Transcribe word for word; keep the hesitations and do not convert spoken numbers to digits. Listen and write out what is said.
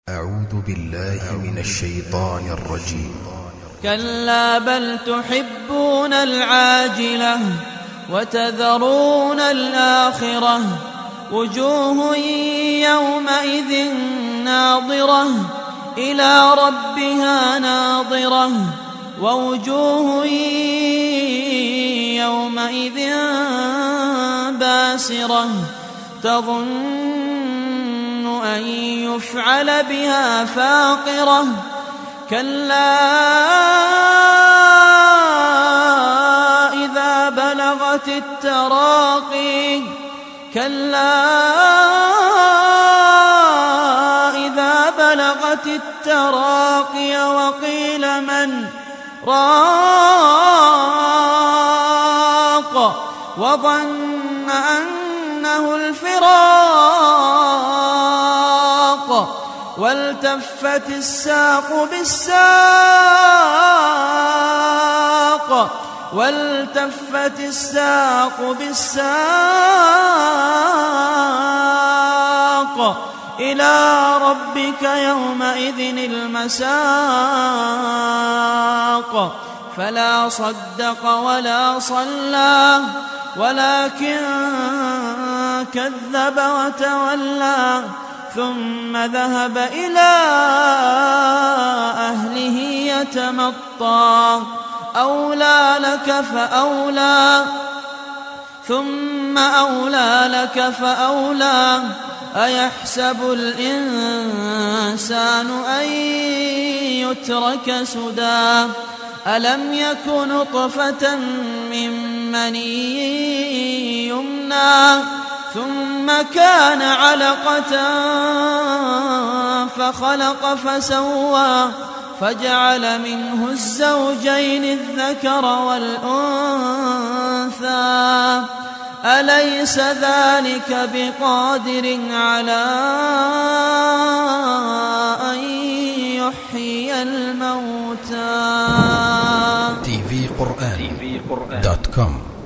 أعوذ بالله من الشيطان الرجيم. كلا بل تحبون العاجلة وتذرون الآخرة وجوه يومئذ ناظرة إلى ربها ناظرة ووجوه يومئذ باسرة تظن أن يفعل بها فاقرة كلا إذا بلغت التراقي كلا إذا بلغت التراقي وقيل من راق وظن أنه الفراق والتفت الساق بالساق والتفت الساق بالساق إلى ربك يومئذ المساق فلا صدق ولا صلى ولكن كذب وتولى ثم ذهب إلى أهله يتمطى أولى لك فأولى ثم أولى لك فأولى أيحسب الإنسان أن يترك سدى ألم يك نطفة من مني يمنى ثم كان علقة فخلق فسوى فجعل منه الزوجين الذكر والأنثى أليس ذلك بقادر على أن يحيي الموتى. تي في قرآن دوت كوم